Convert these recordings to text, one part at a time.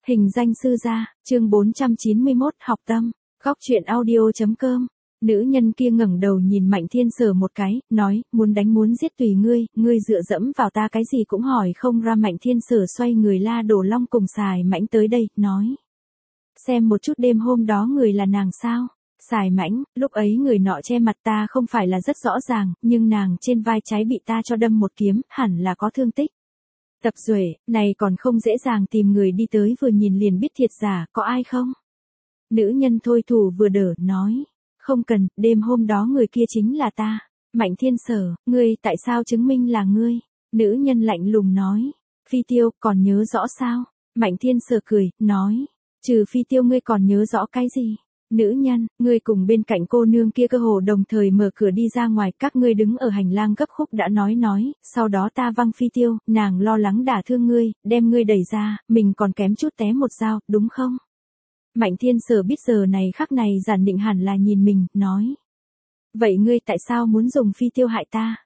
Hình danh sư gia, chương 491 học tâm, góc truyện audio.com. Nữ nhân kia ngẩng đầu nhìn Mạnh Thiên Sở một cái, nói, muốn đánh muốn giết tùy ngươi, ngươi dựa dẫm vào ta cái gì cũng hỏi không ra. Mạnh Thiên Sở xoay người La Đổ Long cùng Sài Mãnh tới đây, nói. Xem một chút đêm hôm đó người là nàng sao? Sài Mãnh, lúc ấy người nọ che mặt ta không phải là rất rõ ràng, nhưng nàng trên vai trái bị ta cho đâm một kiếm, hẳn là có thương tích. Tập Duệ, này còn không dễ dàng tìm người đi tới vừa nhìn liền biết thiệt giả, có ai không? Nữ nhân thôi thủ vừa đỡ, nói. Không cần, đêm hôm đó người kia chính là ta. Mạnh Thiên Sở, ngươi tại sao chứng minh là ngươi? Nữ nhân lạnh lùng nói. Phi Tiêu, còn nhớ rõ sao? Mạnh Thiên Sở cười, nói. Trừ Phi Tiêu ngươi còn nhớ rõ cái gì? Nữ nhân, ngươi cùng bên cạnh cô nương kia cơ hồ đồng thời mở cửa đi ra ngoài, các ngươi đứng ở hành lang gấp khúc đã nói, sau đó ta văng Phi Tiêu, nàng lo lắng đả thương ngươi, đem ngươi đẩy ra, mình còn kém chút té một dao, đúng không? Mạnh Thiên Sở biết giờ này khắc này Giản Định hẳn là nhìn mình, nói. Vậy ngươi tại sao muốn dùng Phi Tiêu hại ta?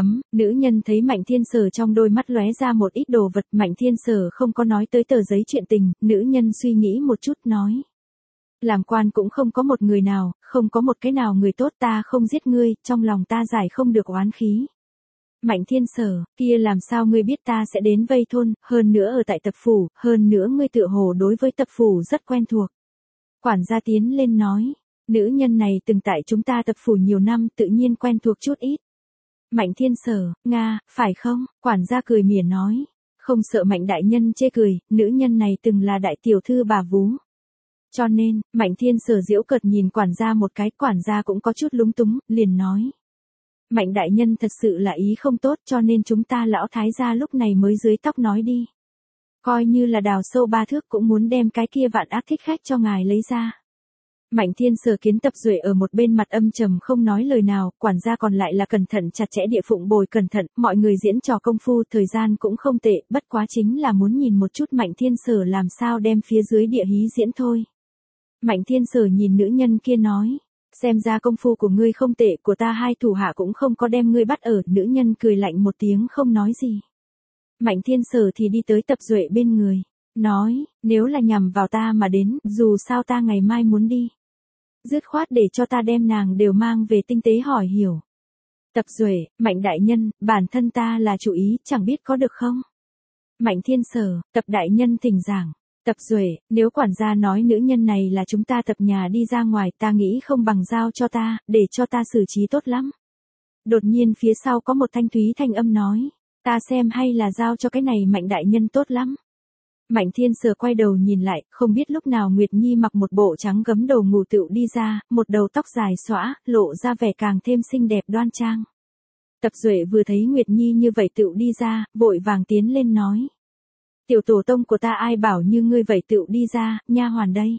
Nữ nhân thấy Mạnh Thiên Sở trong đôi mắt lóe ra một ít đồ vật, Mạnh Thiên Sở không có nói tới tờ giấy chuyện tình, nữ nhân suy nghĩ một chút nói. Làm quan cũng không có một người nào, không có một cái nào người tốt, ta không giết ngươi, trong lòng ta giải không được oán khí. Mạnh Thiên Sở, kia làm sao ngươi biết ta sẽ đến vây thôn, hơn nữa ở tại tập phủ, hơn nữa ngươi tựa hồ đối với tập phủ rất quen thuộc. Quản gia tiến lên nói, nữ nhân này từng tại chúng ta tập phủ nhiều năm, tự nhiên quen thuộc chút ít. Mạnh Thiên Sở, Nga, phải không? Quản gia cười mỉa nói, không sợ Mạnh đại nhân chê cười, nữ nhân này từng là đại tiểu thư bà vú. Cho nên, Mạnh Thiên Sở giễu cợt nhìn quản gia một cái, quản gia cũng có chút lúng túng, liền nói. Mạnh đại nhân thật sự là ý không tốt, cho nên chúng ta lão thái gia lúc này mới dưới tóc nói đi. Coi như là đào sâu 3 thước cũng muốn đem cái kia vạn ác thích khách cho ngài lấy ra. Mạnh Thiên Sở kiến Tập Duệ ở một bên mặt âm trầm không nói lời nào, quản gia còn lại là cẩn thận chặt chẽ địa phụng bồi cẩn thận, mọi người diễn trò công phu, thời gian cũng không tệ, bất quá chính là muốn nhìn một chút Mạnh Thiên Sở làm sao đem phía dưới địa hí diễn thôi. Mạnh Thiên Sở nhìn nữ nhân kia nói, xem ra công phu của ngươi không tệ, của ta hai thủ hạ cũng không có đem ngươi bắt ở, nữ nhân cười lạnh một tiếng không nói gì. Mạnh Thiên Sở thì đi tới Tập Duệ bên người, nói, nếu là nhằm vào ta mà đến, dù sao ta ngày mai muốn đi. Dứt khoát để cho ta đem nàng đều mang về tinh tế hỏi hiểu. Tập Duệ, Mạnh đại nhân, bản thân ta là chủ ý, chẳng biết có được không? Mạnh Thiên Sở, Tập đại nhân thỉnh giảng. Tập Duệ, nếu quản gia nói nữ nhân này là chúng ta tập nhà đi ra ngoài, ta nghĩ không bằng giao cho ta, để cho ta xử trí tốt lắm. Đột nhiên phía sau có một thanh thúy thanh âm nói, ta xem hay là giao cho cái này Mạnh đại nhân tốt lắm. Mạnh Thiên Sở quay đầu nhìn lại, không biết lúc nào Nguyệt Nhi mặc một bộ trắng gấm đầu ngủ tựu đi ra, một đầu tóc dài xõa, lộ ra vẻ càng thêm xinh đẹp đoan trang. Tập Duệ vừa thấy Nguyệt Nhi như vậy tựu đi ra, vội vàng tiến lên nói. Tiểu tổ tông của ta ai bảo như ngươi vậy tựu đi ra, nha hoàn đây.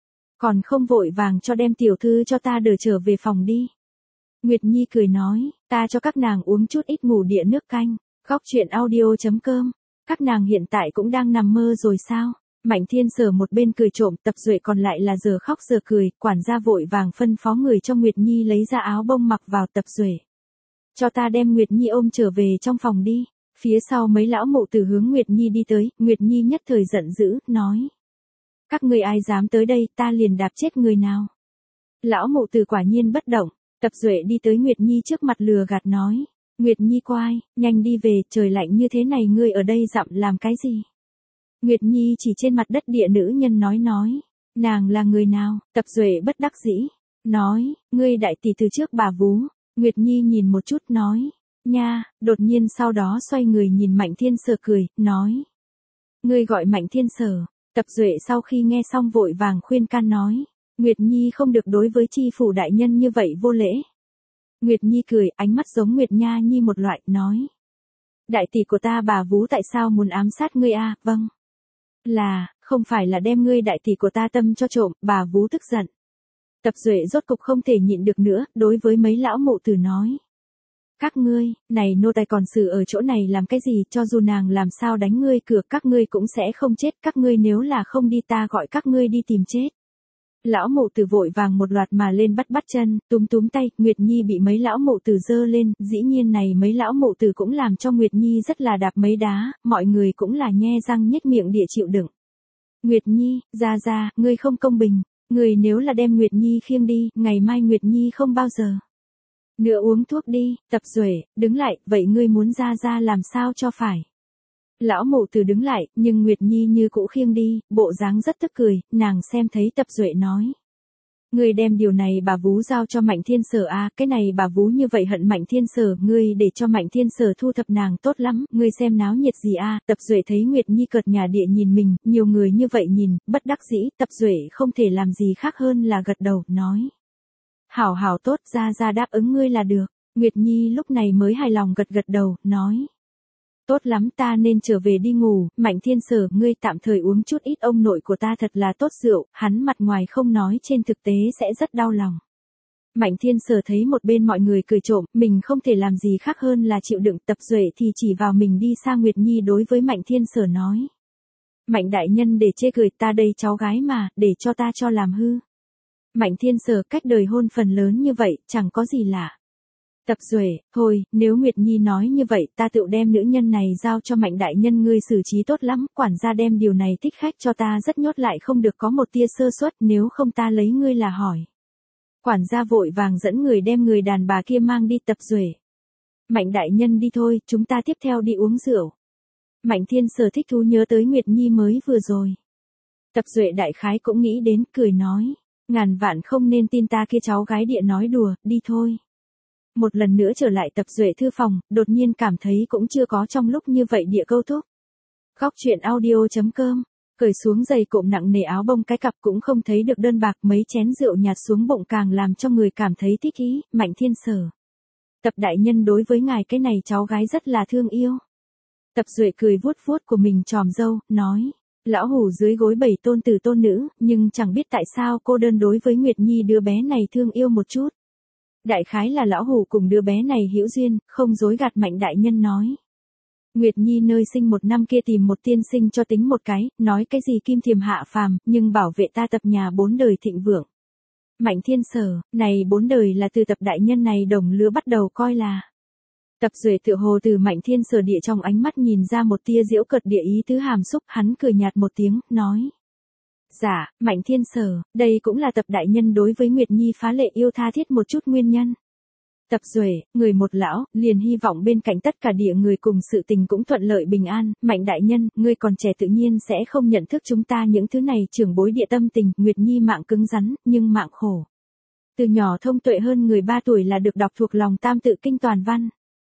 Còn không vội vàng cho đem tiểu thư cho ta đỡ trở về phòng đi. Nguyệt Nhi cười nói, ta cho các nàng uống chút ít ngủ địa nước canh, góc truyện audio.com. Các nàng hiện tại cũng đang nằm mơ rồi sao? Mạnh Thiên Sở một bên cười trộm, Tập Duệ còn lại là giờ khóc giờ cười, quản gia vội vàng phân phó người cho Nguyệt Nhi lấy ra áo bông mặc vào. Tập Duệ. Cho ta đem Nguyệt Nhi ôm trở về trong phòng đi. Phía sau mấy lão mụ tử hướng Nguyệt Nhi đi tới, Nguyệt Nhi nhất thời giận dữ, nói. Các người ai dám tới đây, ta liền đạp chết người nào. Lão mụ tử quả nhiên bất động, Tập Duệ đi tới Nguyệt Nhi trước mặt lừa gạt nói. Nguyệt Nhi quay, nhanh đi về, trời lạnh như thế này ngươi ở đây dặm làm cái gì? Nguyệt Nhi chỉ trên mặt đất địa nữ nhân nói. Nàng là người nào? Tập Duệ bất đắc dĩ. Nói, ngươi đại tỷ từ trước bà vú. Nguyệt Nhi nhìn một chút nói. Nha, đột nhiên sau đó xoay người nhìn Mạnh Thiên Sở cười, nói. Ngươi gọi Mạnh Thiên Sở. Tập Duệ sau khi nghe xong vội vàng khuyên can nói. Nguyệt Nhi không được đối với chi phủ đại nhân như vậy vô lễ. Nguyệt Nhi cười, ánh mắt giống Nguyệt Nha Nhi một loại, nói. Đại tỷ của ta bà vú tại sao muốn ám sát ngươi a? Vâng. Là, không phải là đem ngươi đại tỷ của ta tâm cho trộm, bà vú tức giận. Tập Duệ rốt cục không thể nhịn được nữa, đối với mấy lão mụ tử nói. Các ngươi, này nô tài còn xử ở chỗ này làm cái gì, cho dù nàng làm sao đánh ngươi cửa các ngươi cũng sẽ không chết, các ngươi nếu là không đi ta gọi các ngươi đi tìm chết. Lão mụ tử vội vàng một loạt mà lên bắt chân, túm tay, Nguyệt Nhi bị mấy lão mụ tử giơ lên, dĩ nhiên này mấy lão mụ tử cũng làm cho Nguyệt Nhi rất là đạp mấy đá, mọi người cũng là nhe răng nhếch miệng địa chịu đựng. Nguyệt Nhi, ra, ngươi không công bình. Ngươi nếu là đem Nguyệt Nhi khiêng đi, ngày mai Nguyệt Nhi không bao giờ nữa uống thuốc đi. Tập Duệ, đứng lại, vậy ngươi muốn ra làm sao cho phải. Lão mụ từ đứng lại, nhưng Nguyệt Nhi như cũ khiêng đi, bộ dáng rất tức cười, nàng xem thấy Tập Duệ nói. Ngươi đem điều này bà vú giao cho Mạnh Thiên Sở à, cái này bà vú như vậy hận Mạnh Thiên Sở, ngươi để cho Mạnh Thiên Sở thu thập nàng tốt lắm, ngươi xem náo nhiệt gì à. Tập Duệ thấy Nguyệt Nhi cợt nhà địa nhìn mình, nhiều người như vậy nhìn, bất đắc dĩ, Tập Duệ không thể làm gì khác hơn là gật đầu, nói. Hảo tốt, ra đáp ứng ngươi là được. Nguyệt Nhi lúc này mới hài lòng gật đầu, nói. Tốt lắm, ta nên trở về đi ngủ. Mạnh Thiên Sở, ngươi tạm thời uống chút ít, ông nội của ta thật là tốt rượu, hắn mặt ngoài không nói trên thực tế sẽ rất đau lòng. Mạnh Thiên Sở thấy một bên mọi người cười trộm, mình không thể làm gì khác hơn là chịu đựng. Tập Duệ thì chỉ vào mình đi sang Nguyệt Nhi đối với Mạnh Thiên Sở nói. Mạnh đại nhân để chê cười, ta đây cháu gái mà, để cho ta cho làm hư. Mạnh Thiên Sở, cách đời hôn phần lớn như vậy, chẳng có gì lạ. Tập Duệ, thôi, nếu Nguyệt Nhi nói như vậy, ta tự đem nữ nhân này giao cho Mạnh đại nhân ngươi xử trí tốt lắm, quản gia đem điều này thích khách cho ta rất nhốt lại, không được có một tia sơ suất, nếu không ta lấy ngươi là hỏi. Quản gia vội vàng dẫn người đem người đàn bà kia mang đi. Tập Duệ. Mạnh đại nhân đi thôi, chúng ta tiếp theo đi uống rượu. Mạnh Thiên Sở thích thú nhớ tới Nguyệt Nhi mới vừa rồi. Tập Duệ đại khái cũng nghĩ đến, cười nói. Ngàn vạn không nên tin ta kia cháu gái địa nói đùa, đi thôi. Một lần nữa trở lại Tập Duệ thư phòng, đột nhiên cảm thấy cũng chưa có trong lúc như vậy địa câu thúc. Góc truyện audio.com, cởi xuống giày cộm nặng nề áo bông cái cặp cũng không thấy được đơn bạc, mấy chén rượu nhạt xuống bụng càng làm cho người cảm thấy thích ý. Mạnh Thiên Sở. Tập đại nhân đối với ngài cái này cháu gái rất là thương yêu. Tập Duệ cười vuốt vuốt của mình tròm râu, nói. Lão hủ dưới gối 7 tôn tử tôn nữ, nhưng chẳng biết tại sao cô đơn đối với Nguyệt Nhi đứa bé này thương yêu một chút. Đại khái là lão hủ cùng đứa bé này hữu duyên, không dối gạt. Mạnh đại nhân nói. Nguyệt Nhi nơi sinh một năm kia tìm một tiên sinh cho tính một cái, nói cái gì kim thiềm hạ phàm, nhưng bảo vệ ta tập nhà 4 đời thịnh vượng. Mạnh Thiên Sở, này 4 đời là từ tập đại nhân này đồng lứa bắt đầu coi là. Tập Duệ tựa hồ từ Mạnh Thiên Sở địa trong ánh mắt nhìn ra một tia giễu cợt địa ý tứ hàm xúc, hắn cười nhạt một tiếng, nói. Dạ, Mạnh Thiên Sở, đây cũng là tập đại nhân đối với Nguyệt Nhi phá lệ yêu tha thiết một chút nguyên nhân. Tập Duệ, người một lão, liền hy vọng bên cạnh tất cả địa người cùng sự tình cũng thuận lợi bình an. Mạnh đại nhân, ngươi còn trẻ tự nhiên sẽ không nhận thức chúng ta những thứ này trưởng bối địa tâm tình. Nguyệt Nhi mạng cứng rắn, nhưng mạng khổ. Từ nhỏ thông tuệ hơn người 3 tuổi là được đọc thuộc lòng tam tự kinh toàn văn.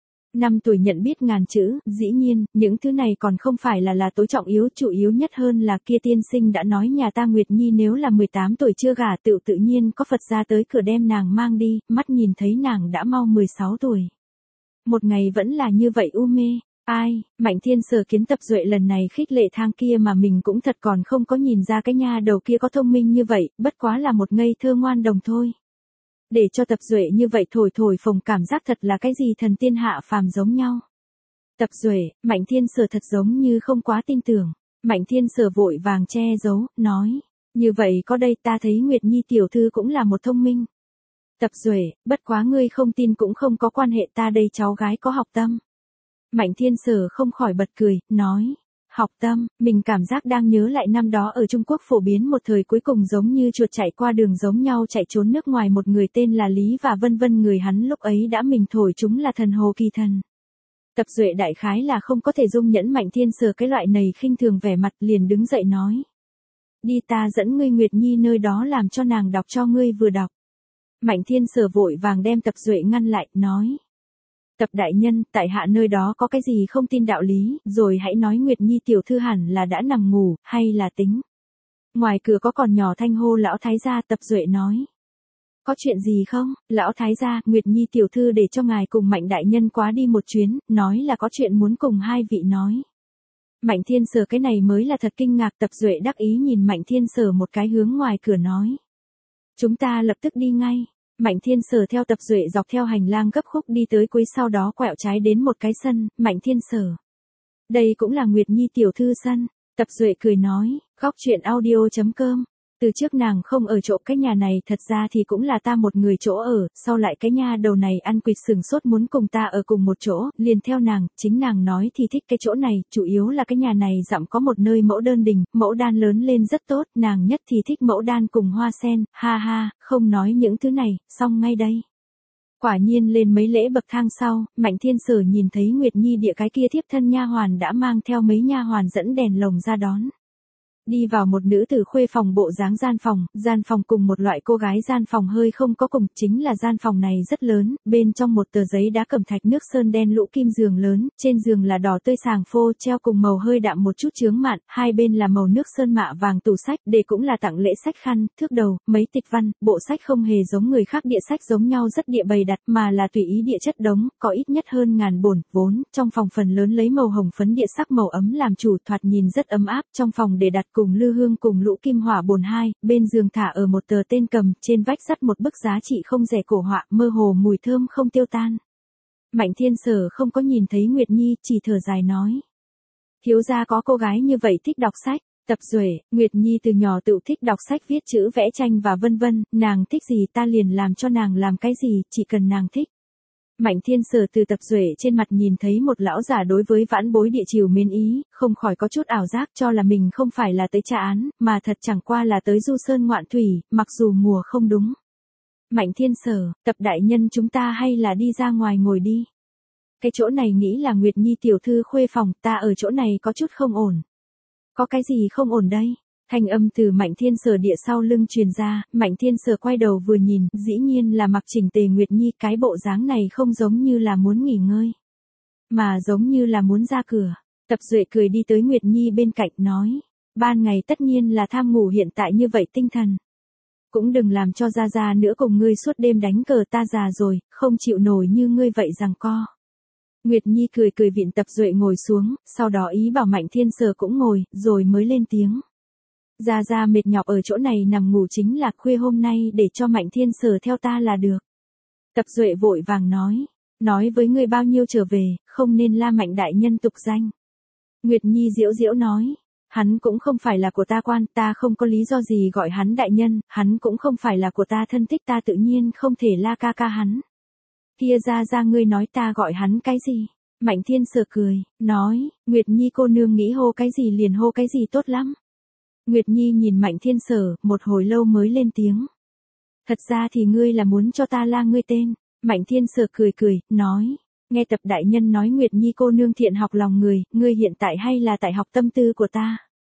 5 tuổi nhận biết ngàn chữ, dĩ nhiên, những thứ này còn không phải là tối trọng yếu, chủ yếu nhất hơn là kia tiên sinh đã nói nhà ta Nguyệt Nhi nếu là 18 tuổi chưa gả tự nhiên có Phật gia tới cửa đem nàng mang đi, mắt nhìn thấy nàng đã mau 16 tuổi. Một ngày vẫn là như vậy u mê, ai, Mạnh Thiên Sở kiến Tập Duệ lần này khích lệ thang kia mà mình cũng thật còn không có nhìn ra cái nha đầu kia có thông minh như vậy, bất quá là một ngây thơ ngoan đồng thôi. Để cho Tập Duệ như vậy thổi phồng cảm giác thật là cái gì thần tiên hạ phàm giống nhau. Tập Duệ, Mạnh Thiên Sở thật giống như không quá tin tưởng. Mạnh Thiên Sở vội vàng che giấu, nói. Như vậy có đây ta thấy Nguyệt Nhi tiểu thư cũng là một thông minh. Tập Duệ, bất quá ngươi không tin cũng không có quan hệ, ta đây cháu gái có học tâm. Mạnh Thiên Sở không khỏi bật cười, nói. Học tâm, mình cảm giác đang nhớ lại năm đó ở Trung Quốc phổ biến một thời cuối cùng giống như chuột chạy qua đường giống nhau chạy trốn nước ngoài một người tên là Lý và vân vân người hắn lúc ấy đã mình thổi chúng là thần hồ kỳ thần. Tập Duệ đại khái là không có thể dung nhẫn Mạnh Thiên Sở cái loại này khinh thường vẻ mặt liền đứng dậy nói. Đi ta dẫn ngươi Nguyệt Nhi nơi đó làm cho nàng đọc cho ngươi vừa đọc. Mạnh Thiên Sở vội vàng đem Tập Duệ ngăn lại, nói. Tập đại nhân, tại hạ nơi đó có cái gì không tin đạo lý, rồi hãy nói Nguyệt Nhi tiểu thư hẳn là đã nằm ngủ, hay là tính. Ngoài cửa có còn nhỏ thanh hô lão thái gia. Tập Duệ nói. Có chuyện gì không, lão thái gia, Nguyệt Nhi tiểu thư để cho ngài cùng Mạnh đại nhân quá đi một chuyến, nói là có chuyện muốn cùng hai vị nói. Mạnh Thiên Sở cái này mới là thật kinh ngạc. Tập Duệ đắc ý nhìn Mạnh Thiên Sở một cái hướng ngoài cửa nói. Chúng ta lập tức đi ngay. Mạnh Thiên Sở theo Tập Duệ dọc theo hành lang gấp khúc đi tới cuối sau đó quẹo trái đến một cái sân. Mạnh Thiên Sở. Đây cũng là Nguyệt Nhi tiểu thư sân. Tập Duệ cười nói, góc truyện audio.com. Từ trước nàng không ở chỗ cái nhà này, thật ra thì cũng là ta một người chỗ ở, sau lại cái nha đầu này ăn quỵt sừng sốt muốn cùng ta ở cùng một chỗ, liền theo nàng, chính nàng nói thì thích cái chỗ này, chủ yếu là cái nhà này dặm có một nơi mẫu đơn đình, mẫu đan lớn lên rất tốt, nàng nhất thì thích mẫu đan cùng hoa sen, ha ha, không nói những thứ này, xong ngay đây. Quả nhiên lên mấy lễ bậc thang sau, Mạnh Thiên Sở nhìn thấy Nguyệt Nhi địa cái kia thiếp thân nha hoàn đã mang theo mấy nha hoàn dẫn đèn lồng ra đón. Đi vào một nữ tử khuê phòng bộ dáng gian phòng cùng một loại cô gái gian phòng hơi không có cùng, chính là gian phòng này rất lớn, bên trong một tờ giấy đá cẩm thạch nước sơn đen lũ kim giường lớn, trên giường là đỏ tươi sàng phô treo cùng màu hơi đạm một chút chướng mạn, hai bên là màu nước sơn mạ vàng tủ sách, để cũng là tặng lễ sách khăn, thước đầu, mấy tịch văn, bộ sách không hề giống người khác địa sách giống nhau rất địa bày đặt mà là tùy ý địa chất đống, có ít nhất hơn 1000 bổn, vốn, trong phòng phần lớn lấy màu hồng phấn địa sắc màu ấm làm chủ, thoạt nhìn rất ấm áp, trong phòng để đặt cùng lư hương cùng lũ kim hỏa bồn hai, bên giường thả ở một tờ tên cầm, trên vách sắt một bức giá trị không rẻ cổ họa, mơ hồ mùi thơm không tiêu tan. Mạnh Thiên Sở không có nhìn thấy Nguyệt Nhi, chỉ thở dài nói. Thiếu gia có cô gái như vậy thích đọc sách, Tập Duệ, Nguyệt Nhi từ nhỏ tự thích đọc sách viết chữ vẽ tranh và vân vân, nàng thích gì ta liền làm cho nàng làm cái gì, chỉ cần nàng thích. Mạnh Thiên Sở từ Tập Duệ trên mặt nhìn thấy một lão giả đối với vãn bối địa chiều mến ý, không khỏi có chút ảo giác cho là mình không phải là tới tra án, mà thật chẳng qua là tới du sơn ngoạn thủy, mặc dù mùa không đúng. Mạnh Thiên Sở, Tập đại nhân chúng ta hay là đi ra ngoài ngồi đi. Cái chỗ này nghĩ là Nguyệt Nhi tiểu thư khuê phòng, ta ở chỗ này có chút không ổn. Có cái gì không ổn đây? Thanh âm từ Mạnh Thiên Sở địa sau lưng truyền ra, Mạnh Thiên Sở quay đầu vừa nhìn, dĩ nhiên là mặc chỉnh tề Nguyệt Nhi, cái bộ dáng này không giống như là muốn nghỉ ngơi, mà giống như là muốn ra cửa. Tập Duệ cười đi tới Nguyệt Nhi bên cạnh nói, ban ngày tất nhiên là tham ngủ hiện tại như vậy tinh thần. Cũng đừng làm cho ra ra nữa cùng ngươi suốt đêm đánh cờ, ta già rồi, không chịu nổi như ngươi vậy giằng co. Nguyệt Nhi cười cười vịn Tập Duệ ngồi xuống, sau đó ý bảo Mạnh Thiên Sở cũng ngồi, rồi mới lên tiếng. Gia Gia mệt nhọc ở chỗ này nằm ngủ chính là khuya hôm nay để cho Mạnh Thiên Sở theo ta là được. Tập Duệ vội vàng nói với ngươi bao nhiêu trở về, không nên la Mạnh đại nhân tục danh. Nguyệt Nhi giễu giễu nói, hắn cũng không phải là của ta quan, ta không có lý do gì gọi hắn đại nhân, hắn cũng không phải là của ta thân thích, ta tự nhiên không thể la ca ca hắn. Kia Gia Gia ngươi nói ta gọi hắn cái gì? Mạnh Thiên Sở cười, nói, Nguyệt Nhi cô nương nghĩ hô cái gì liền hô cái gì tốt lắm. Nguyệt Nhi nhìn Mạnh Thiên Sở, một hồi lâu mới lên tiếng. Thật ra thì ngươi là muốn cho ta la ngươi tên. Mạnh Thiên Sở cười cười, nói. Nghe Tập đại nhân nói Nguyệt Nhi cô nương thiện học lòng người, ngươi hiện tại hay là tại học tâm tư của ta?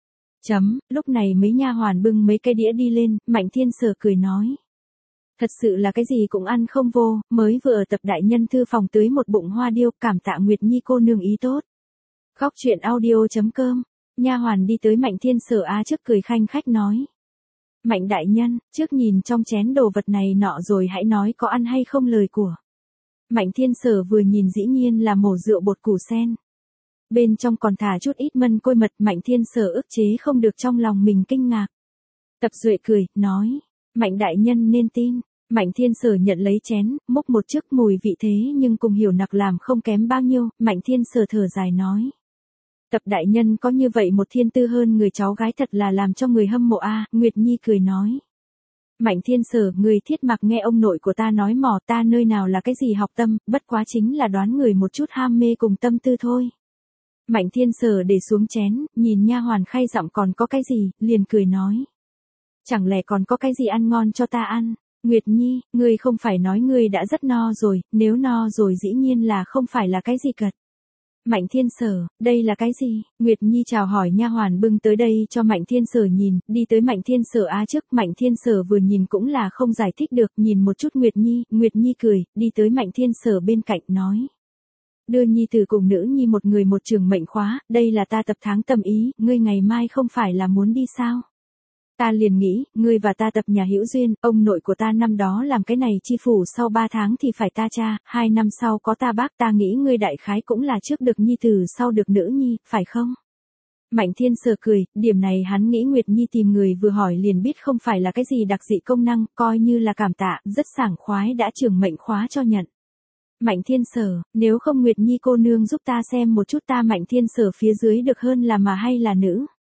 Lúc này mấy nha hoàn bưng mấy cái đĩa đi lên, Mạnh Thiên Sở cười nói. Thật sự là cái gì cũng ăn không vô, mới vừa ở Tập đại nhân thư phòng tưới một bụng hoa điêu, cảm tạ Nguyệt Nhi cô nương ý tốt. Góc truyện audio.com. Nha hoàn đi tới Mạnh Thiên Sở trước cười khanh khách nói. Mạnh đại nhân, trước nhìn trong chén đồ vật này nọ rồi hãy nói có ăn hay không lời của. Mạnh Thiên Sở vừa nhìn dĩ nhiên là mổ rượu bột củ sen. Bên trong còn thả chút ít mân côi mật, Mạnh Thiên Sở ức chế không được trong lòng mình kinh ngạc. Tập Duệ cười, nói. Mạnh đại nhân nên tin. Mạnh Thiên Sở nhận lấy chén, múc một chiếc mùi vị thế nhưng cùng hiểu nặc làm không kém bao nhiêu, Mạnh Thiên Sở thở dài nói. Tập đại nhân có như vậy một thiên tư hơn người cháu gái thật là làm cho người hâm mộ Nguyệt Nhi cười nói. Mạnh Thiên Sở, người thiết mặc nghe ông nội của ta nói mò, ta nơi nào là cái gì học tâm, bất quá chính là đoán người một chút ham mê cùng tâm tư thôi. Mạnh Thiên Sở để xuống chén, nhìn nha hoàn khay dặm còn có cái gì, liền cười nói. Chẳng lẽ còn có cái gì ăn ngon cho ta ăn? Nguyệt Nhi, ngươi không phải nói ngươi đã rất no rồi, nếu no rồi dĩ nhiên là không phải là cái gì cật. Mạnh Thiên Sở, đây là cái gì? Nguyệt Nhi chào hỏi nha hoàn bưng tới đây cho Mạnh Thiên Sở nhìn, đi tới Mạnh Thiên Sở trước, Mạnh Thiên Sở vừa nhìn cũng là không giải thích được, nhìn một chút Nguyệt Nhi cười, đi tới Mạnh Thiên Sở bên cạnh nói. Đưa Nhi tử cùng nữ Nhi một người một trường mệnh khóa, đây là ta tập tháng tâm ý, ngươi ngày mai không phải là muốn đi sao? Ta liền nghĩ, ngươi và ta tập nhà hữu duyên, ông nội của ta năm đó làm cái này chi phủ sau 3 tháng thì phải ta cha, 2 năm sau có ta bác, ta nghĩ ngươi đại khái cũng là trước được Nhi tử sau được nữ Nhi, phải không? Mạnh Thiên Sở cười, điểm này hắn nghĩ Nguyệt Nhi tìm người vừa hỏi liền biết không phải là cái gì đặc dị công năng, coi như là cảm tạ, rất sảng khoái đã trường mệnh khóa cho nhận. Mạnh Thiên Sở, nếu không Nguyệt Nhi cô nương giúp ta xem một chút ta Mạnh Thiên Sở phía dưới được hơn là mà hay là nữ?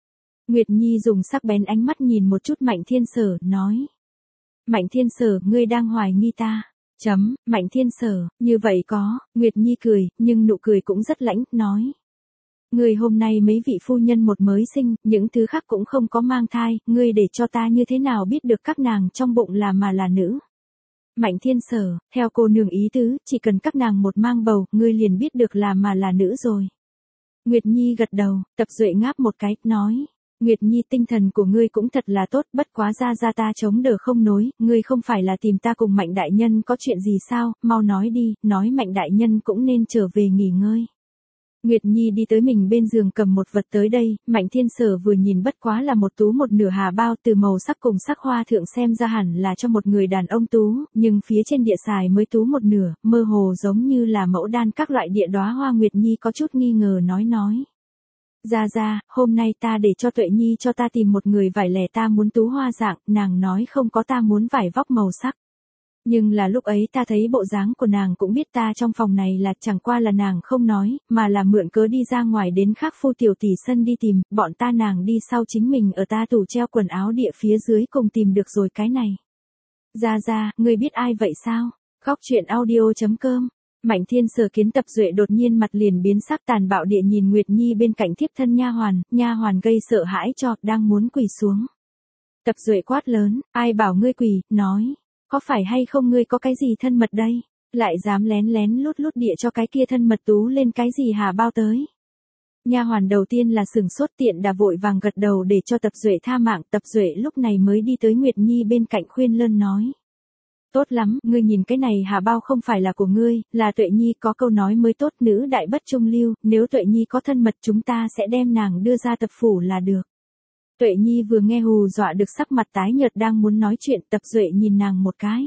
Nguyệt Nhi dùng sắc bén ánh mắt nhìn một chút Mạnh Thiên Sở, nói. Mạnh Thiên Sở, ngươi đang hoài nghi ta. Mạnh Thiên Sở, như vậy có, Nguyệt Nhi cười, nhưng nụ cười cũng rất lãnh, nói. Ngươi hôm nay mấy vị phu nhân một mới sinh, những thứ khác cũng không có mang thai, ngươi để cho ta như thế nào biết được các nàng trong bụng là mà là nữ. Mạnh Thiên Sở, theo cô nương ý tứ, chỉ cần các nàng một mang bầu, ngươi liền biết được là mà là nữ rồi. Nguyệt Nhi gật đầu, Tập Duệ ngáp một cái, nói. Nguyệt Nhi, tinh thần của ngươi cũng thật là tốt, bất quá ra ta chống đỡ không nối, ngươi không phải là tìm ta cùng Mạnh đại nhân có chuyện gì sao, mau nói đi, nói Mạnh đại nhân cũng nên trở về nghỉ ngơi. Nguyệt Nhi đi tới mình bên giường cầm một vật tới đây, Mạnh Thiên Sở vừa nhìn bất quá là một tú một nửa hà bao, từ màu sắc cùng sắc hoa thượng xem ra hẳn là cho một người đàn ông tú, nhưng phía trên địa xài mới tú một nửa, mơ hồ giống như là mẫu đan các loại địa đóa hoa. Nguyệt Nhi có chút nghi ngờ nói. Ra, hôm nay ta để cho Tuệ Nhi cho ta tìm một người vải lẻ, ta muốn tú hoa dạng, nàng nói không có, ta muốn vải vóc màu sắc. Nhưng là lúc ấy ta thấy bộ dáng của nàng cũng biết ta trong phòng này là chẳng qua là nàng không nói, mà là mượn cớ đi ra ngoài đến khác phu tiểu tỷ sân đi tìm, bọn ta nàng đi sau chính mình ở ta tủ treo quần áo địa phía dưới cùng tìm được rồi cái này. Ra, ngươi biết ai vậy sao? Góc truyện audio.com. Mạnh Thiên Sở kiến Tập Duệ đột nhiên mặt liền biến sắc, tàn bạo địa nhìn Nguyệt Nhi bên cạnh thiếp thân nha hoàn gây sợ hãi cho, đang muốn quỳ xuống. Tập Duệ quát lớn, ai bảo ngươi quỳ, nói. Có phải hay không ngươi có cái gì thân mật đây? Lại dám lén lén lút địa cho cái kia thân mật tú lên cái gì hà bao tới? Nha hoàn đầu tiên là sừng sốt, tiện đà vội vàng gật đầu để cho Tập Duệ tha mạng. Tập Duệ lúc này mới đi tới Nguyệt Nhi bên cạnh khuyên lơn nói. Tốt lắm, ngươi nhìn cái này hà bao không phải là của ngươi, là Tuệ Nhi, có câu nói mới tốt, nữ đại bất trung lưu, nếu Tuệ Nhi có thân mật chúng ta sẽ đem nàng đưa ra tập phủ là được. Tuệ Nhi vừa nghe hù dọa được sắc mặt tái nhợt, đang muốn nói chuyện, Tập Duệ nhìn nàng một cái.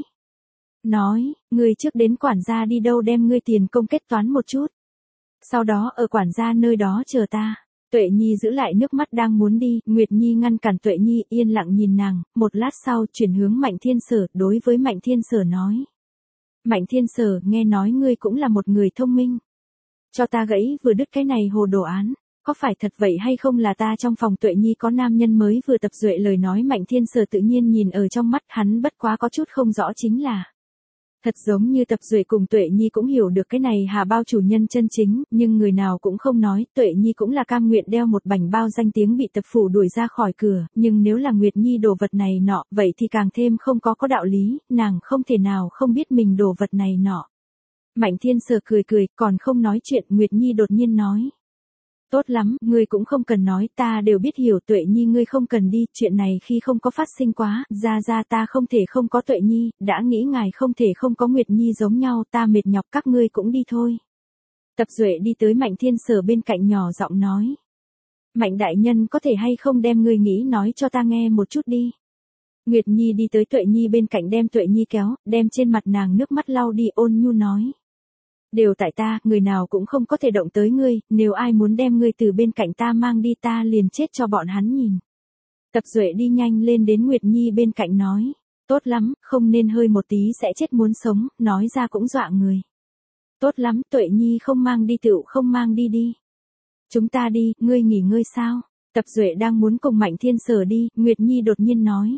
Nói, ngươi trước đến quản gia đi đâu đem ngươi tiền công kết toán một chút. Sau đó ở quản gia nơi đó chờ ta. Tuệ Nhi giữ lại nước mắt đang muốn đi, Nguyệt Nhi ngăn cản Tuệ Nhi, yên lặng nhìn nàng, một lát sau chuyển hướng Mạnh Thiên Sở, đối với Mạnh Thiên Sở nói. Mạnh Thiên Sở, nghe nói ngươi cũng là một người thông minh. Cho ta gãy vừa đứt cái này hồ đồ án. Có phải thật vậy hay không là ta trong phòng Tuệ Nhi có nam nhân mới? Vừa Tập Duệ lời nói Mạnh Thiên Sở tự nhiên nhìn ở trong mắt hắn, bất quá có chút không rõ chính là. Thật giống như Tập Duệ cùng Tuệ Nhi cũng hiểu được cái này hà bao chủ nhân chân chính, nhưng người nào cũng không nói, Tuệ Nhi cũng là cam nguyện đeo một bảnh bao danh tiếng bị tập phủ đuổi ra khỏi cửa, nhưng nếu là Nguyệt Nhi đồ vật này nọ, vậy thì càng thêm không có đạo lý, nàng không thể nào không biết mình đồ vật này nọ. Mạnh Thiên Sở cười, còn không nói chuyện, Nguyệt Nhi đột nhiên nói. Tốt lắm, ngươi cũng không cần nói, ta đều biết hiểu. Tuệ Nhi ngươi không cần đi, chuyện này khi không có phát sinh quá, ra ta không thể không có Tuệ Nhi, đã nghĩ ngài không thể không có Nguyệt Nhi giống nhau, ta mệt nhọc các ngươi cũng đi thôi. Tập Duệ đi tới Mạnh Thiên Sở bên cạnh nhỏ giọng nói. Mạnh đại nhân có thể hay không đem ngươi nghĩ nói cho ta nghe một chút đi. Nguyệt Nhi đi tới Tuệ Nhi bên cạnh đem Tuệ Nhi kéo, đem trên mặt nàng nước mắt lau đi, ôn nhu nói. Đều tại ta, người nào cũng không có thể động tới ngươi, nếu ai muốn đem ngươi từ bên cạnh ta mang đi ta liền chết cho bọn hắn nhìn. Tập Duệ đi nhanh lên đến Nguyệt Nhi bên cạnh nói. Tốt lắm, không nên hơi một tí sẽ chết muốn sống, nói ra cũng dọa người. Tốt lắm, Tuệ Nhi không mang đi tựu không mang đi. Chúng ta đi, ngươi nghỉ ngơi sao? Tập Duệ đang muốn cùng Mạnh Thiên Sở đi, Nguyệt Nhi đột nhiên nói.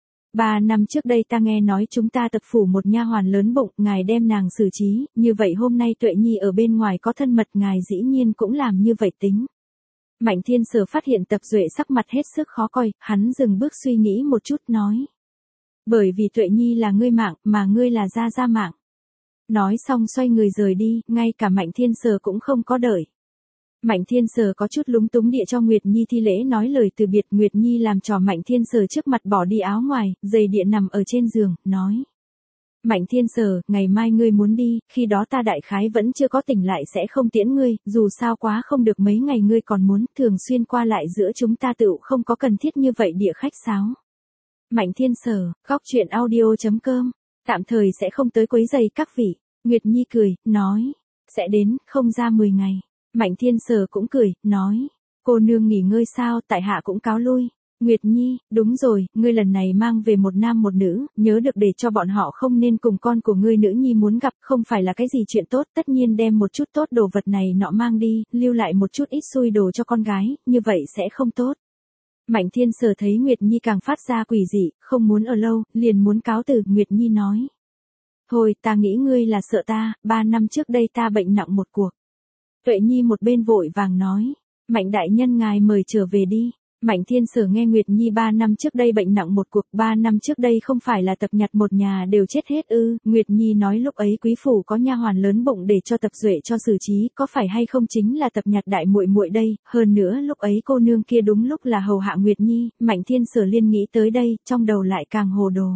3 năm trước đây ta nghe nói chúng ta tập phủ một nha hoàn lớn bụng, ngài đem nàng xử trí, như vậy hôm nay Tuệ Nhi ở bên ngoài có thân mật, ngài dĩ nhiên cũng làm như vậy tính. Mạnh Thiên Sở phát hiện Tập Duệ sắc mặt hết sức khó coi, hắn dừng bước suy nghĩ một chút nói. Bởi vì Tuệ Nhi là ngươi mạng, mà ngươi là gia mạng. Nói xong xoay người rời đi, ngay cả Mạnh Thiên Sở cũng không có đợi. Mạnh Thiên Sở có chút lúng túng địa cho Nguyệt Nhi thi lễ nói lời từ biệt. Nguyệt Nhi làm trò Mạnh Thiên Sở trước mặt bỏ đi áo ngoài, giày địa nằm ở trên giường, nói. Mạnh Thiên Sở, ngày mai ngươi muốn đi, khi đó ta đại khái vẫn chưa có tỉnh lại sẽ không tiễn ngươi, dù sao quá không được mấy ngày ngươi còn muốn, thường xuyên qua lại giữa chúng ta tựu không có cần thiết như vậy địa khách sáo. Mạnh Thiên Sở, góc truyện audio.com, tạm thời sẽ không tới quấy giày các vị. Nguyệt Nhi cười, nói. Sẽ đến, không ra 10 ngày. Mạnh Thiên Sở cũng cười, nói. Cô nương nghỉ ngơi sao, tại hạ cũng cáo lui. Nguyệt Nhi, đúng rồi, ngươi lần này mang về một nam một nữ, nhớ được để cho bọn họ không nên cùng con của ngươi nữ nhi muốn gặp, không phải là cái gì chuyện tốt, tất nhiên đem một chút tốt đồ vật này nọ mang đi, lưu lại một chút ít xui đồ cho con gái, như vậy sẽ không tốt. Mạnh Thiên Sở thấy Nguyệt Nhi càng phát ra quỷ dị, không muốn ở lâu, liền muốn cáo từ. Nguyệt Nhi nói. Thôi ta nghĩ ngươi là sợ ta, 3 năm trước đây ta bệnh nặng một cuộc. Tuệ Nhi một bên vội vàng nói. Mạnh đại nhân ngài mời trở về đi. Mạnh Thiên Sở nghe Nguyệt Nhi 3 năm trước đây bệnh nặng một cuộc, 3 năm trước đây không phải là Tập Nhặt một nhà đều chết hết ư? Nguyệt Nhi nói lúc ấy quý phủ có nha hoàn lớn bụng để cho Tập Duệ cho xử trí, có phải hay không chính là Tập Nhặt đại muội muội đây, hơn nữa lúc ấy cô nương kia đúng lúc là hầu hạ Nguyệt Nhi. Mạnh Thiên Sở liên nghĩ tới đây, trong đầu lại càng hồ đồ.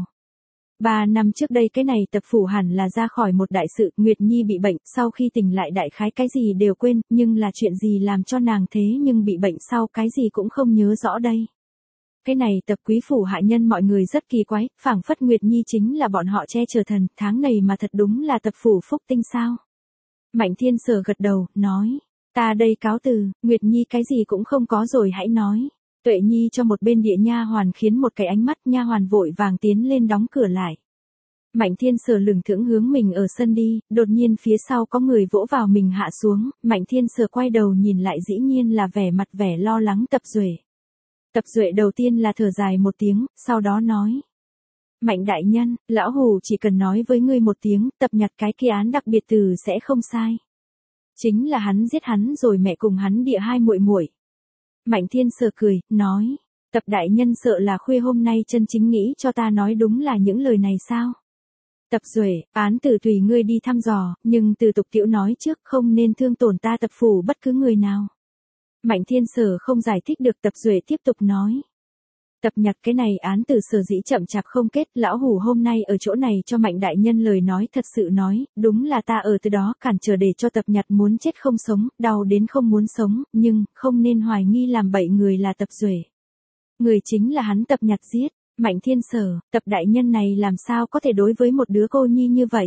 3 năm trước đây cái này Tập phủ hẳn là ra khỏi một đại sự, Nguyệt Nhi bị bệnh, sau khi tỉnh lại đại khái cái gì đều quên, nhưng là chuyện gì làm cho nàng thế nhưng bị bệnh sau cái gì cũng không nhớ rõ đây. Cái này Tập quý phủ hạ nhân mọi người rất kỳ quái, phảng phất Nguyệt Nhi chính là bọn họ che chở thần, tháng này mà thật đúng là Tập phủ phúc tinh sao. Mạnh Thiên Sở gật đầu, nói, ta đây cáo từ, Nguyệt Nhi cái gì cũng không có rồi hãy nói. Tuệ Nhi cho một bên địa nha hoàn khiến một cái ánh mắt, nha hoàn vội vàng tiến lên đóng cửa lại. Mạnh Thiên Sở lửng thững hướng mình ở sân đi, đột nhiên phía sau có người vỗ vào mình hạ xuống, Mạnh Thiên Sở quay đầu nhìn lại dĩ nhiên là vẻ mặt vẻ lo lắng Tập Duệ. Tập Duệ đầu tiên là thở dài một tiếng, sau đó nói. Mạnh đại nhân, lão hủ chỉ cần nói với ngươi một tiếng, Tập Nhặt cái kia án đặc biệt từ sẽ không sai. Chính là hắn giết hắn rồi mẹ cùng hắn địa hai muội muội. Mạnh Thiên Sở cười, nói, Tập đại nhân sợ là khuya hôm nay chân chính nghĩ cho ta nói đúng là những lời này sao? Tập Duệ, án tử tùy ngươi đi thăm dò, nhưng từ tục tiểu nói trước không nên thương tổn ta Tập phủ bất cứ người nào. Mạnh Thiên Sở không giải thích được, Tập Duệ tiếp tục nói. Tập Nhặt cái này án tử sở dĩ chậm chạp không kết, lão hủ hôm nay ở chỗ này cho Mạnh đại nhân lời nói thật sự nói, đúng là ta ở từ đó cản trở để cho Tập Nhặt muốn chết không sống, đau đến không muốn sống, nhưng không nên hoài nghi làm bậy người là Tập Duệ. Người chính là hắn Tập Nhặt giết. Mạnh Thiên Sở, Tập đại nhân này làm sao có thể đối với một đứa cô nhi như vậy?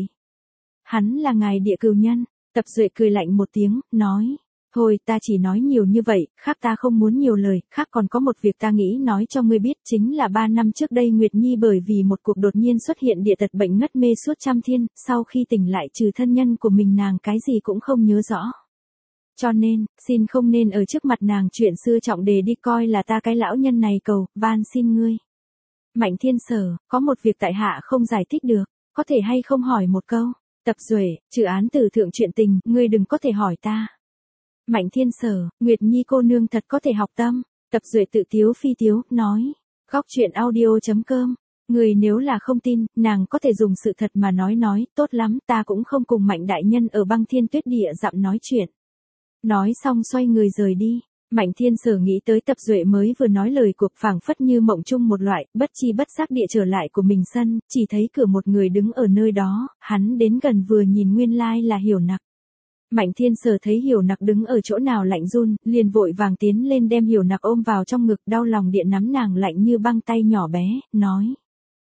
Hắn là ngài địa cừu nhân. Tập Duệ cười lạnh một tiếng, nói. Thôi ta chỉ nói nhiều như vậy, khác ta không muốn nhiều lời, khác còn có một việc ta nghĩ nói cho ngươi biết, chính là 3 năm trước đây Nguyệt Nhi bởi vì một cuộc đột nhiên xuất hiện địa tật bệnh ngất mê suốt trăm thiên, sau khi tỉnh lại trừ thân nhân của mình nàng cái gì cũng không nhớ rõ. Cho nên, xin không nên ở trước mặt nàng chuyện xưa trọng đề đi, coi là ta cái lão nhân này cầu, van xin ngươi. Mạnh Thiên Sở, có một việc tại hạ không giải thích được, có thể hay không hỏi một câu? Tập Duệ, trừ án tử thượng chuyện tình, ngươi đừng có thể hỏi ta. Mạnh Thiên Sở, Nguyệt Nhi cô nương thật có thể học tâm. Tập Duệ tự tiếu phi tiếu, nói. Góc truyện audio.com. Người nếu là không tin, nàng có thể dùng sự thật mà nói, tốt lắm, ta cũng không cùng Mạnh đại nhân ở Băng Thiên Tuyết Địa dặm nói chuyện. Nói xong xoay người rời đi. Mạnh Thiên Sở nghĩ tới Tập Duệ mới vừa nói lời cuộc, phảng phất như mộng chung một loại, bất chi bất giác địa trở lại của mình sân, chỉ thấy cửa một người đứng ở nơi đó, hắn đến gần vừa nhìn nguyên lai là Hiểu Nặc. Mạnh Thiên Sở thấy Hiểu Nặc đứng ở chỗ nào lạnh run, liền vội vàng tiến lên đem Hiểu Nặc ôm vào trong ngực, đau lòng địa nắm nàng lạnh như băng tay nhỏ bé, nói.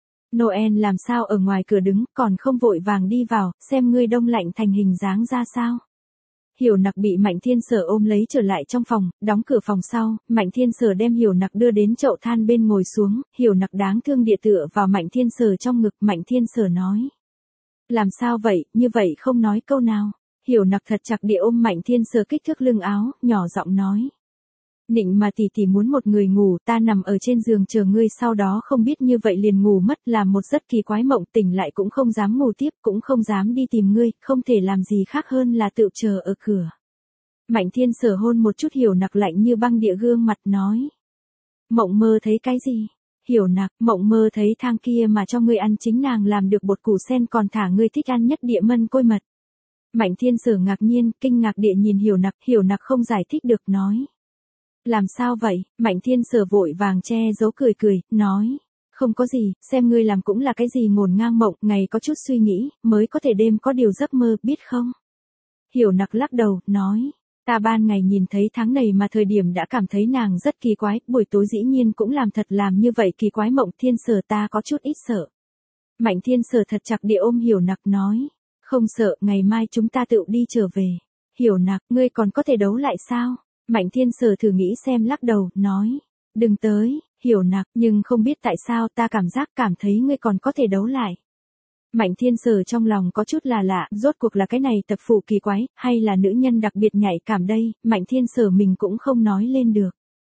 Noel làm sao ở ngoài cửa đứng, còn không vội vàng đi vào, xem ngươi đông lạnh thành hình dáng ra sao. Hiểu Nặc bị Mạnh Thiên Sở ôm lấy trở lại trong phòng, đóng cửa phòng sau, Mạnh Thiên Sở đem Hiểu Nặc đưa đến chậu than bên ngồi xuống, Hiểu Nặc đáng thương địa tựa vào Mạnh Thiên Sở trong ngực, Mạnh Thiên Sở nói. Làm sao vậy, như vậy không nói câu nào. Hiểu Nặc thật chặt địa ôm Mạnh Thiên Sở kích thước lưng áo, nhỏ giọng nói. Nịnh mà tỷ tỷ muốn một người ngủ, ta nằm ở trên giường chờ ngươi, sau đó không biết như vậy liền ngủ mất, làm một rất kỳ quái mộng, tỉnh lại cũng không dám ngủ tiếp, cũng không dám đi tìm ngươi, không thể làm gì khác hơn là tự chờ ở cửa. Mạnh Thiên Sở hôn một chút Hiểu Nặc lạnh như băng địa gương mặt, nói. Mộng mơ thấy cái gì? Hiểu Nặc, mộng mơ thấy thang kia mà cho ngươi ăn chính nàng làm được bột củ sen, còn thả ngươi thích ăn nhất địa mân côi mật. Mạnh Thiên Sở ngạc nhiên, kinh ngạc địa nhìn Hiểu Nặc không giải thích được, nói. Làm sao vậy? Mạnh Thiên Sở vội vàng che giấu cười, nói. Không có gì, xem ngươi làm cũng là cái gì ngổn ngang mộng, ngày có chút suy nghĩ, mới có thể đêm có điều giấc mơ, biết không? Hiểu Nặc lắc đầu, nói. Ta ban ngày nhìn thấy tháng này mà thời điểm đã cảm thấy nàng rất kỳ quái, buổi tối dĩ nhiên cũng làm thật làm như vậy kỳ quái mộng. Thiên Sở ta có chút ít sợ. Mạnh Thiên Sở thật chặt địa ôm Hiểu Nặc, nói. Không sợ, ngày mai chúng ta tự đi trở về. Hiểu Nặc, ngươi còn có thể đấu lại sao? Mạnh Thiên Sở thử nghĩ xem, lắc đầu, nói. Đừng tới. Hiểu Nặc, nhưng không biết tại sao ta cảm thấy ngươi còn có thể đấu lại. Mạnh Thiên Sở trong lòng có chút là lạ, rốt cuộc là cái này Tập phủ kỳ quái, hay là nữ nhân đặc biệt nhạy cảm đây, Mạnh Thiên Sở mình cũng không nói lên được.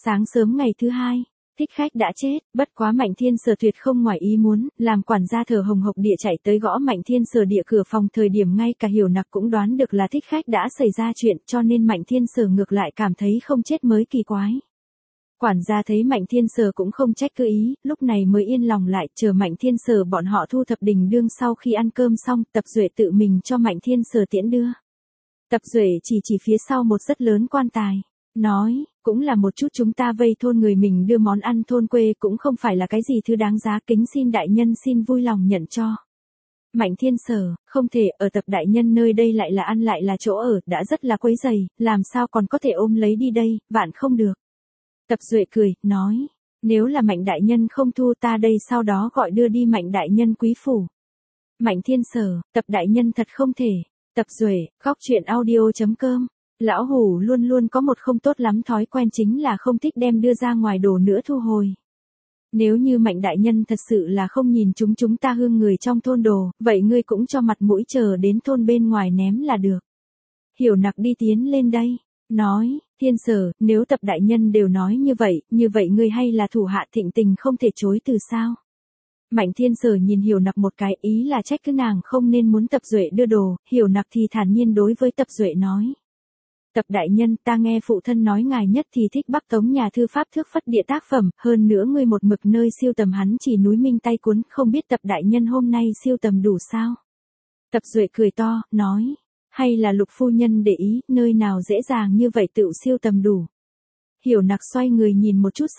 Sáng sớm ngày thứ hai, thích khách đã chết, bất quá Mạnh Thiên Sở tuyệt không ngoài ý muốn, làm quản gia thở hồng hộc địa chạy tới gõ Mạnh Thiên Sở địa cửa phòng, thời điểm ngay cả Hiểu Nặc cũng đoán được là thích khách đã xảy ra chuyện, cho nên Mạnh Thiên Sở ngược lại cảm thấy không chết mới kỳ quái. Quản gia thấy Mạnh Thiên Sở cũng không trách cứ ý, lúc này mới yên lòng lại, chờ Mạnh Thiên Sở bọn họ thu thập đình đương. Sau khi ăn cơm xong, Tập Duệ tự mình cho Mạnh Thiên Sở tiễn đưa. Tập Duệ chỉ phía sau một rất lớn quan tài, nói, cũng là một chút chúng ta vây thôn người mình đưa món ăn thôn quê cũng không phải là cái gì thứ đáng giá, kính xin đại nhân xin vui lòng nhận cho. Mạnh Thiên Sở, không thể, ở Tập đại nhân nơi đây lại là ăn lại là chỗ ở, đã rất là quấy rầy, làm sao còn có thể ôm lấy đi đây, vạn không được. Tập Duệ cười, nói, nếu là Mạnh đại nhân không thu ta đây sau đó gọi đưa đi Mạnh đại nhân quý phủ. Mạnh Thiên Sở, Tập đại nhân thật không thể. Tập Duệ, góc truyện audio.com. Lão Hủ luôn luôn có một không tốt lắm thói quen, chính là không thích đem đưa ra ngoài đồ nữa thu hồi. Nếu như Mạnh đại nhân thật sự là không nhìn chúng ta hương người trong thôn đồ, vậy ngươi cũng cho mặt mũi chờ đến thôn bên ngoài ném là được. Hiểu Nặc đi tiến lên đây, nói, Thiên Sở, nếu Tập đại nhân đều nói như vậy ngươi hay là thủ hạ Thịnh Tình không thể chối từ sao? Mạnh Thiên Sở nhìn Hiểu Nặc một cái, ý là trách cứ nàng không nên muốn Tập Duệ đưa đồ, Hiểu Nặc thì thản nhiên đối với Tập Duệ nói. Tập đại nhân, ta nghe phụ thân nói ngài nhất thì thích Bắc Tống nhà thư pháp thước phất địa tác phẩm, hơn nữa ngươi một mực nơi siêu tầm hắn chỉ núi minh tay cuốn, không biết Tập đại nhân hôm nay siêu tầm đủ sao? Tập Duệ cười to, nói, hay là Lục phu nhân để ý, nơi nào dễ dàng như vậy tự siêu tầm đủ. Hiểu Nặc xoay người nhìn một chút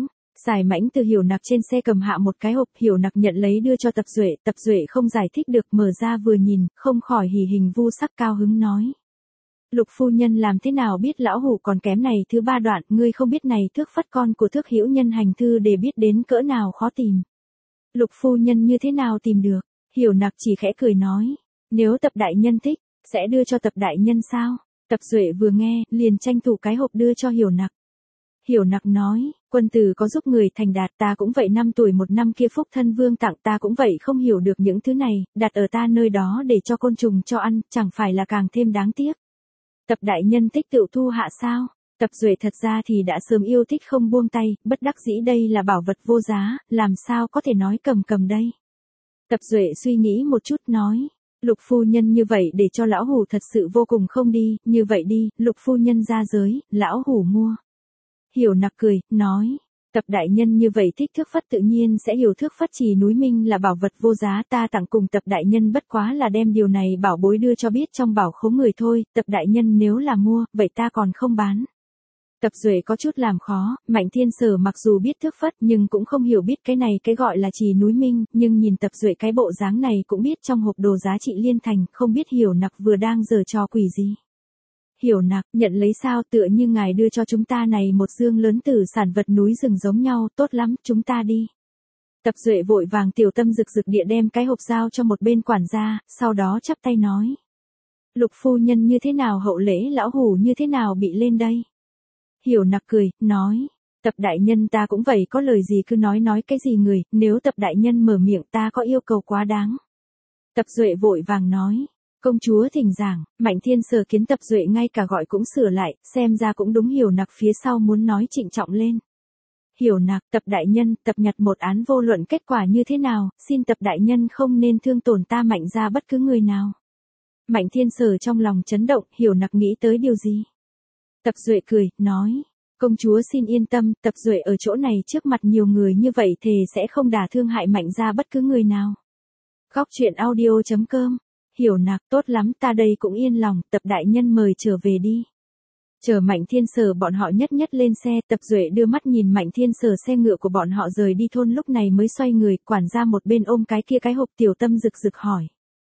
Xài Mãnh từ Hiểu Nặc trên xe cầm hạ một cái hộp, Hiểu Nặc nhận lấy đưa cho Tập Duệ không giải thích được, mở ra vừa nhìn, không khỏi hỉ hình vu sắc cao hứng nói. Lục phu nhân làm thế nào biết lão hủ còn kém này thứ ba đoạn, ngươi không biết này thước phất con của Thước Hữu Nhân hành thư để biết đến cỡ nào khó tìm. Lục phu nhân như thế nào tìm được? Hiểu Nặc chỉ khẽ cười nói, nếu Tập đại nhân thích, sẽ đưa cho Tập đại nhân sao? Tập Duệ vừa nghe, liền tranh thủ cái hộp đưa cho Hiểu Nặc. Hiểu Nặc nói, quân tử có giúp người thành đạt, ta cũng vậy, 5 tuổi một năm kia phúc thân vương tặng ta cũng vậy, không hiểu được những thứ này, đặt ở ta nơi đó để cho côn trùng cho ăn, chẳng phải là càng thêm đáng tiếc. Tập đại nhân thích tự thu hạ sao? Tập Duệ thật ra thì đã sớm yêu thích không buông tay, bất đắc dĩ đây là bảo vật vô giá, làm sao có thể nói cầm đây. Tập Duệ suy nghĩ một chút nói, Lục phu nhân như vậy để cho lão hủ thật sự vô cùng không đi, như vậy đi, Lục phu nhân ra giới, lão hủ mua. Hiểu Nặc cười, nói, Tập đại nhân như vậy thích thước phất tự nhiên sẽ hiểu thước phất chỉ núi minh là bảo vật vô giá, ta tặng cùng Tập đại nhân bất quá là đem điều này bảo bối đưa cho biết trong bảo khố người thôi, Tập đại nhân nếu là mua, vậy ta còn không bán. Tập Duệ có chút làm khó, Mạnh Thiên Sở mặc dù biết thước phất nhưng cũng không hiểu biết cái này cái gọi là trì núi minh, nhưng nhìn Tập Duệ cái bộ dáng này cũng biết trong hộp đồ giá trị liên thành, không biết Hiểu Nặc vừa đang giở trò quỷ gì. Hiểu Nặc, nhận lấy sao, tựa như ngài đưa cho chúng ta này một dương lớn tử sản vật núi rừng giống nhau, tốt lắm, chúng ta đi. Tập Duệ vội vàng tiểu tâm rực rực địa đem cái hộp giao cho một bên quản gia, sau đó chắp tay nói. Lục phu nhân như thế nào hậu lễ, lão hủ như thế nào bị lên đây? Hiểu Nặc cười, nói, Tập đại nhân ta cũng vậy, có lời gì cứ nói cái gì người, nếu Tập đại nhân mở miệng ta có yêu cầu quá đáng. Tập Duệ vội vàng nói. Công chúa thỉnh giảng, Mạnh Thiên Sở kiến Tập Duệ ngay cả gọi cũng sửa lại, xem ra cũng đúng. Hiểu Nặc phía sau muốn nói trịnh trọng lên. Hiểu Nặc, Tập đại nhân, Tập nhặt một án vô luận kết quả như thế nào, xin Tập đại nhân không nên thương tổn ta Mạnh ra bất cứ người nào. Mạnh Thiên Sở trong lòng chấn động, Hiểu Nặc nghĩ tới điều gì? Tập Duệ cười, nói, công chúa xin yên tâm, Tập Duệ ở chỗ này trước mặt nhiều người như vậy thề sẽ không đả thương hại Mạnh ra bất cứ người nào. Góc truyện audio.com. Hiểu Nặc, tốt lắm, ta đây cũng yên lòng, Tập đại nhân mời trở về đi. Chờ Mạnh Thiên Sở bọn họ nhất lên xe, Tập Duệ đưa mắt nhìn Mạnh Thiên Sở xe ngựa của bọn họ rời đi thôn, lúc này mới xoay người, quản gia một bên ôm cái kia cái hộp, tiểu tâm rực rực hỏi.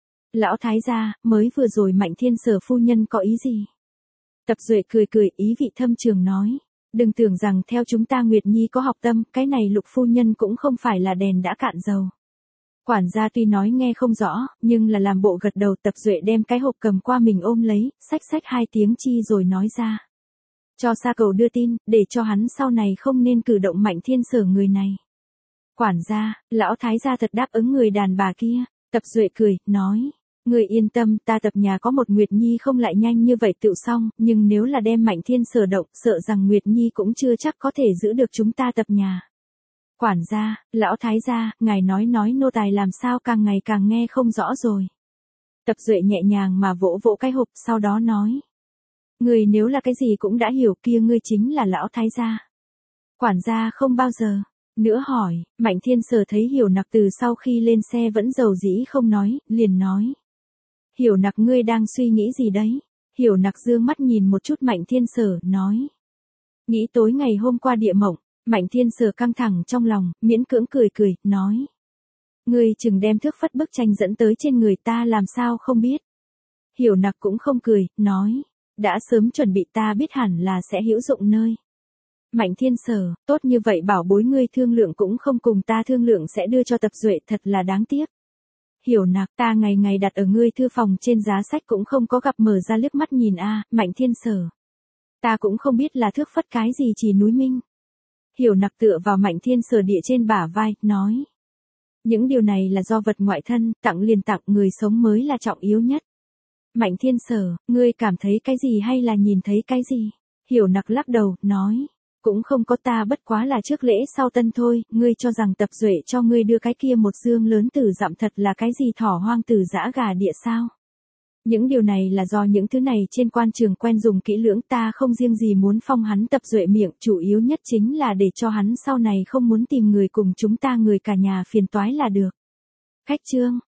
Lão thái gia, mới vừa rồi Mạnh Thiên Sở phu nhân có ý gì? Tập Duệ cười, ý vị thâm trường nói. Đừng tưởng rằng theo chúng ta Nguyệt Nhi có học tâm, cái này Lục phu nhân cũng không phải là đèn đã cạn dầu. Quản gia tuy nói nghe không rõ, nhưng là làm bộ gật đầu. Tập Duệ đem cái hộp cầm qua mình ôm lấy, xách 2 tiếng chi rồi nói ra. Cho Sa Cầu đưa tin, để cho hắn sau này không nên cử động Mạnh Thiên Sở người này. Quản gia, lão thái gia thật đáp ứng người đàn bà kia. Tập Duệ cười, nói. Ngươi yên tâm, ta tập nhà có một Nguyệt Nhi không lại nhanh như vậy tựu xong, nhưng nếu là đem Mạnh Thiên Sở động, sợ rằng Nguyệt Nhi cũng chưa chắc có thể giữ được chúng ta tập nhà. Quản gia, lão thái gia, ngài nói nô tài làm sao càng ngày càng nghe không rõ rồi. Tập Duệ nhẹ nhàng mà vỗ vỗ cái hộp, sau đó nói. Ngươi nếu là cái gì cũng đã hiểu kia ngươi chính là lão thái gia. Quản gia không bao giờ nữa hỏi, Mạnh Thiên Sở thấy Hiểu Nặc từ sau khi lên xe vẫn dầu dĩ không nói, liền nói. Hiểu Nặc ngươi đang suy nghĩ gì đấy? Hiểu Nặc dương mắt nhìn một chút Mạnh Thiên Sở, nói. Nghĩ tối ngày hôm qua địa mộng, Mạnh Thiên Sở căng thẳng trong lòng, miễn cưỡng cười, nói. Ngươi chừng đem thước phất bức tranh dẫn tới trên người ta làm sao không biết. Hiểu Nặc cũng không cười, nói. Đã sớm chuẩn bị ta biết hẳn là sẽ hữu dụng nơi. Mạnh Thiên Sở, tốt như vậy bảo bối ngươi thương lượng cũng không cùng ta thương lượng sẽ đưa cho Tập Duệ thật là đáng tiếc. Hiểu Nặc, ta ngày ngày đặt ở ngươi thư phòng trên giá sách cũng không có gặp mở ra liếc mắt nhìn a. Mạnh Thiên Sở. Ta cũng không biết là thước phất cái gì chỉ núi minh. Hiểu Nặc tựa vào Mạnh Thiên Sở địa trên bả vai, nói. Những điều này là do vật ngoại thân, tặng liền tặng, người sống mới là trọng yếu nhất. Mạnh Thiên Sở, ngươi cảm thấy cái gì hay là nhìn thấy cái gì? Hiểu Nặc lắc đầu, nói. Cũng không có, ta bất quá là trước lễ sau tân thôi, ngươi cho rằng Tập Duệ cho ngươi đưa cái kia một dương lớn tử dặm thật là cái gì thỏ hoang tử dã gà địa sao? Những điều này là do những thứ này trên quan trường quen dùng kỹ lưỡng, ta không riêng gì muốn phong hắn Tập Duệ miệng, chủ yếu nhất chính là để cho hắn sau này không muốn tìm người cùng chúng ta người cả nhà phiền toái là được. Khách chương